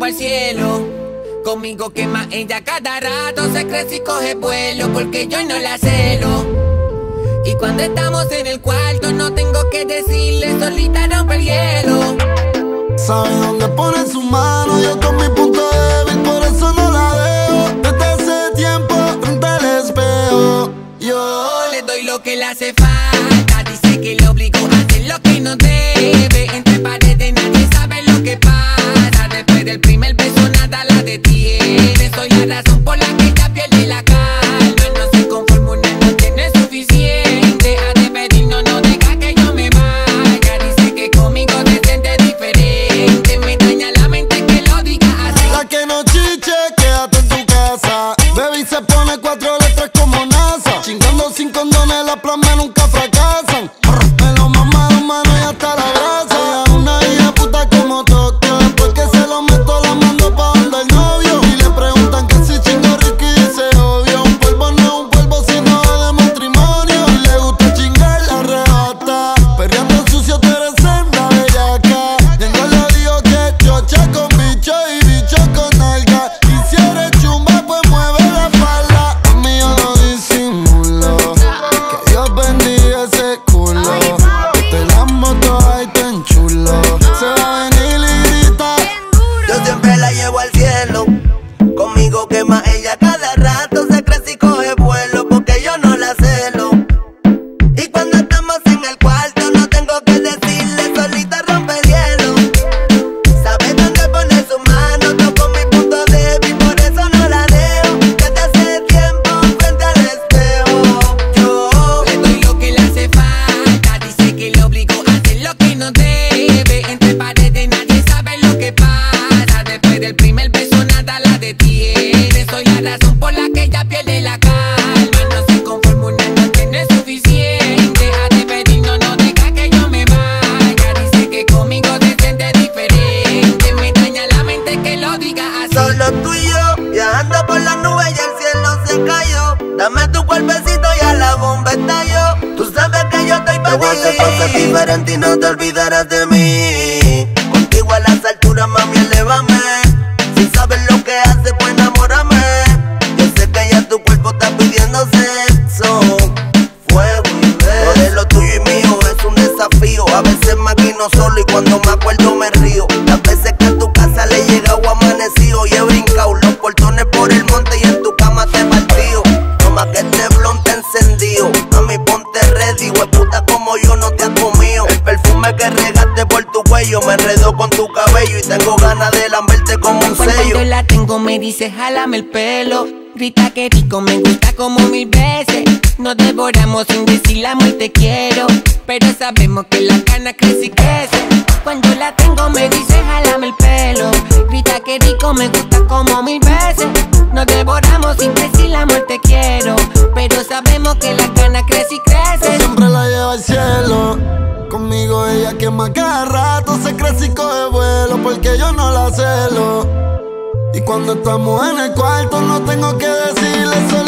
al cielo. Conmigo quema ella cada rato, se crece y coge vuelo, porque yo no la celo. Y cuando estamos en el cuarto no tengo que decirle, solita rompe el hielo. Sabe dónde pone su mano, yo con mi punto débil, por eso no la dejo. Desde hace tiempo frente al espejo yo le doy lo que le hace falta, dice que le obligo a hacer lo que no debe. Entre paredes nadie sabe lo que pasa, después del primer beso nada la detiene. Soy la razón por la que ella pierde la calma, no se conforma una noche, no es suficiente. A despedirnos no deja que yo me vaya, dice que conmigo se siente diferente. Me daña la mente que lo diga así. La que no chiche, quédate en tu casa. Baby se pone 4 letras como NASA. Chingando sin condones, las plamas nunca fracasan. Me lo mamaron mano y hasta la brasa. Ella una hija puta como Tokio, porque se lo meto la mando pa' donde el novio. Y le preguntan que si chingo rico y dice obvio. Un polvo no es un polvo sino de matrimonio. Y le gusta chingar la arrebata. Perreando sucio tú eres senda bellaca. Tengo lo digo que chocha con bicho y bicho con nalga. Y si eres chumba pues mueve la falda. A mí yo no disimulo, que Dios bendiga ese culo. Te la moto ahí tan chulo. Se va a venir y grita. Yo siempre la llevo al cielo. Conmigo quema ella cada rato, se crece y coge vuelo, porque yo no la celo. Y cuando estamos en el cuarto no tengo que decirle, solita rompe el hielo. Sabe dónde pone su mano, toco mi punto débil, por eso no la dejo. Desde hace tiempo frente al espejo yo le doy lo que le hace falta, dice que le obligo a hacer lo que no debe. Entre paredes nadie sabe lo que pasa, después del primer beso nada la detiene. Soy la razón por la que ella pierde la calma, no se conforma una noche, no es suficiente. A despedirnos no deja que yo me vaya, dice que conmigo se siente diferente. Me daña la mente que lo diga así. Solo tú y yo, viajando por las nubes y el cielo se cayó. Dame tu cuerpecito y a la bomba estalló. Tú sabes que yo estoy pa' ti. Te voy a hacer cosas diferentes y no te olvidarás de mí. Contigo a las alturas, mami, elévame. Si sabes lo que haces, pues enamórame. Yo sé que ya tu cuerpo está pidiendo sexo, fuego y beso. Lo de lo tuyo y mío es un desafío. A veces maquino solo y cuando me acuerdo me río. Las veces que a tu casa le he llegado amanecido y he brincado los portones por el monte y en tu cama te partido. No más que este blon te encendido. Mami, ponte ready, hueputa como yo no te has comido. El perfume que regaste por tu cuello me enredó con tu cabello y tengo ganas de lamberte como un Cuando sello. la tengo me dice jálame el pelo, grita que rico, me gusta como 1000 veces. Nos devoramos sin decir la muerte quiero, pero sabemos que la cana crece y crece. Cuando la tengo me dice jálame el pelo, grita que rico, me gusta como 1000 veces. Nos devoramos sin decir la muerte quiero, pero sabemos que la cana crece y Yo crece. siempre la llevo al cielo. Conmigo ella quema cada rato, se crece y coge vuelo, porque yo no la celo. Y cuando estamos en el cuarto no tengo que decirle,